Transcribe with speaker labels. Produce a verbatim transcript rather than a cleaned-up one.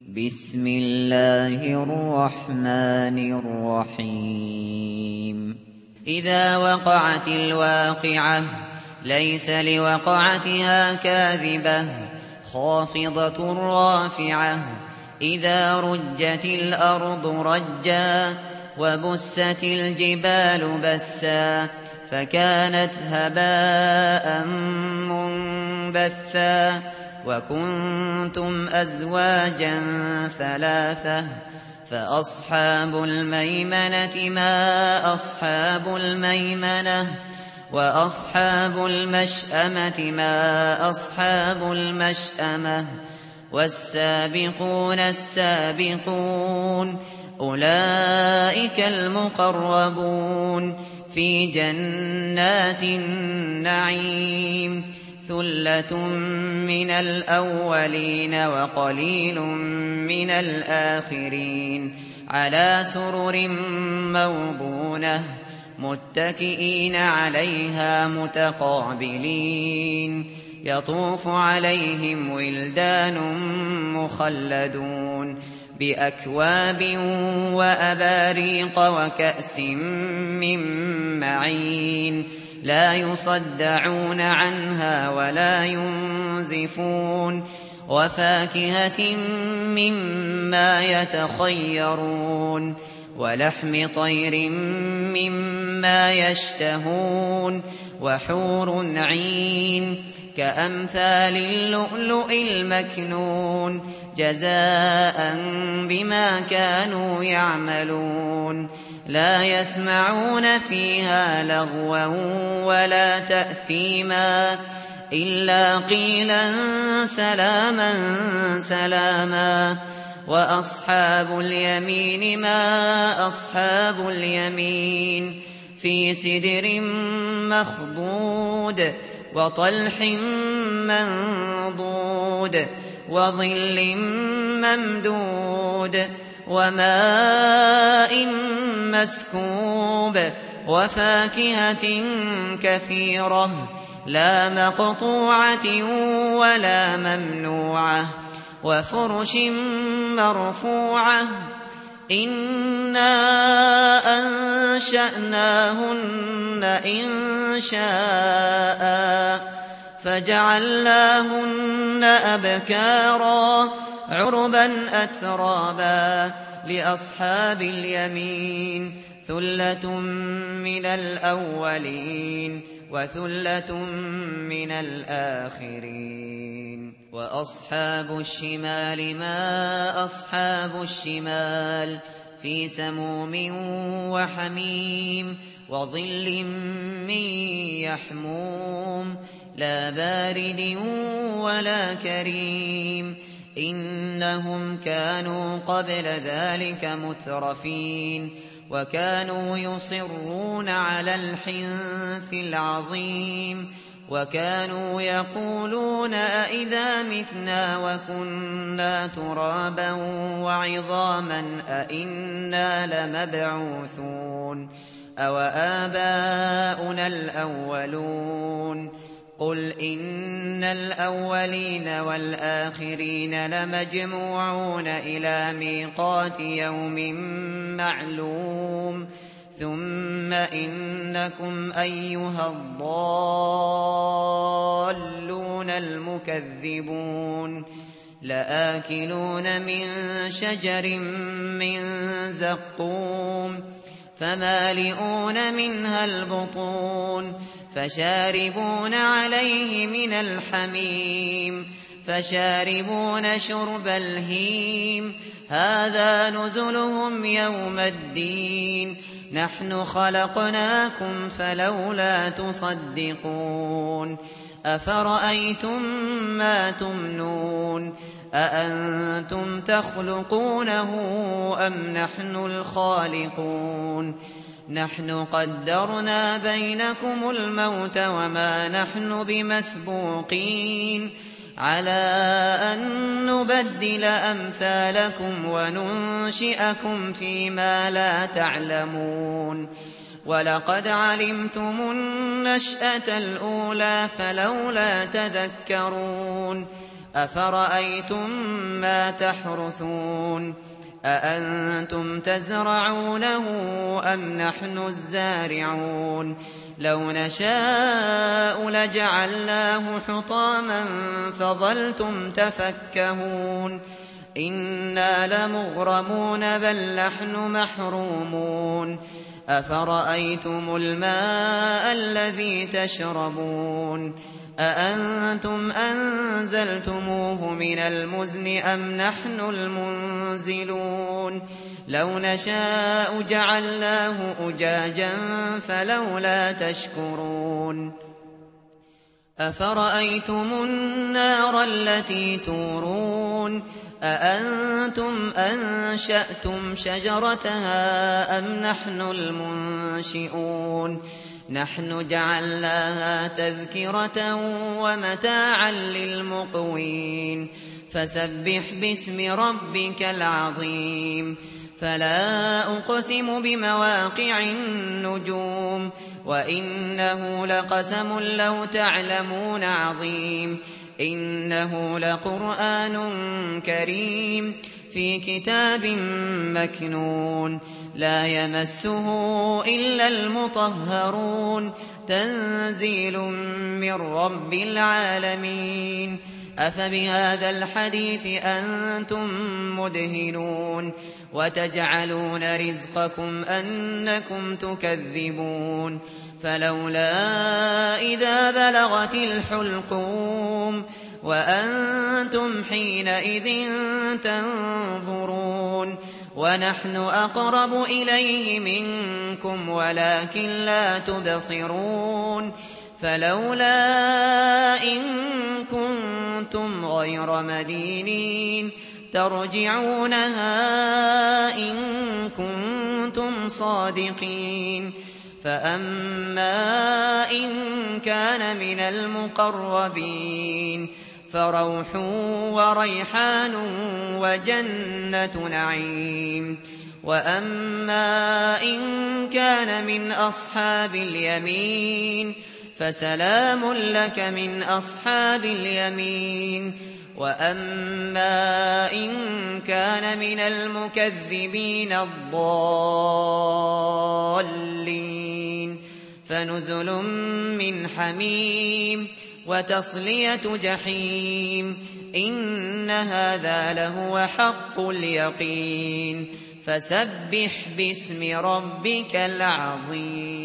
Speaker 1: بسم الله الرحمن الرحيم إذا وقعت الواقعة ليس لوقعتها كاذبة خافضة رافعة إذا رجت الأرض رجا وبست الجبال بسا فكانت هباء منبثا وكنتم أزواجا ثلاثة فأصحاب الميمنة ما أصحاب الميمنة وأصحاب المشأمة ما أصحاب المشأمة والسابقون السابقون أولئك المقربون في جنات النعيم ثلة من الأولين وقليل من الآخرين على سرر موضونة متكئين عليها متقابلين يطوف عليهم ولدان مخلدون بأكواب وأباريق وكأس من معين لا يصدعون عنها ولا ينزفون وفاكهة مما يتخيرون ولحم طير مما يشتهون وحور عين كأمثال اللؤلؤ المكنون جزاء بما كانوا يعملون لا يسمعون فيها لغوا ولا تأثيما إلا قيلا سلاما سلاما وأصحاب اليمين ما أصحاب اليمين في سدر مخضود وطلح منضود وظل ممدود وماء مسكوب وفاكهة كثيرة لا مقطوعة ولا ممنوعة وفرش مرفوعة إنا أنشأناهن إنشاء فجعلناهن أبكارا عربا أترابا لأصحاب اليمين ثلة من الأولين وثلة من الآخرين وأصحاب الشمال ما أصحاب الشمال في سموم وحميم وظل من يحموم لا بارد ولا كريم إنهم كانوا قبل ذلك مترفين وكانوا يصرون على الحنث العظيم وكانوا يقولون أئذا متنا وكنا ترابا وعظاما أئنا لمبعوثون أو آباؤنا الأولون قل إن الأولين والآخرين لمجموعون إلى ميقات يوم معلوم ثم إنكم أيها الضالون المكذبون لآكلون من شجر من زقوم فمالئون منها البطون فشاربون عليه من الحميم فشاربون شرب الهيم هذا نزلهم يوم الدين نحن خلقناكم فلولا تصدقون أفرأيتم ما تمنون أأنتم تخلقونه أم نحن الخالقون نحن قدرنا بينكم الموت وما نحن بمسبوقين على أن نبدل أمثالكم وننشئكم فيما لا تعلمون ولقد علمتم النشأة الأولى فلولا تذكرون أفرأيتم ما تحرثون أأنتم تزرعونه أم نحن الزارعون لو نشاء لجعلناه حطاما فظلتم تفكهون إنا لمغرمون بل نحن محرومون أفرأيتم الماء الذي تشربون أأنتم أنزلتموه من المزن أم نحن المنزلون لو نشاء جعلناه أجاجا فلولا تشكرون أفرأيتم النار التي تورون أأنتم أنشأتم شجرتها أم نحن المنشئون نحن جعلناها تذكرة ومتاعا للمقوين فسبح باسم ربك العظيم فلا أقسم بمواقع النجوم وإنه لقسم لو تعلمون عظيم إنه لقرآن كريم في كتاب مكنون لا يمسه إلا المطهرون تنزيل من رب العالمين أفبهذا الحديث أنتم مدهنون وتجعلون رزقكم أنكم تكذبون فلولا إذا بلغت الحلقوم وأنتم حينئذ تنظرون ونحن أقرب إليه منكم ولكن لا تبصرون فلولا إن كنتم غير مدينين ترجعونها إن كنتم صادقين فأما إن كان من المقربين فروح وريحان وجنة نعيم وأما إن كان من أصحاب اليمين فسلام لك من أصحاب اليمين وأما إن كان من المكذبين الضالين فنزل من حميم وتصلية جحيم إن هذا لهو حق اليقين فسبح باسم ربك العظيم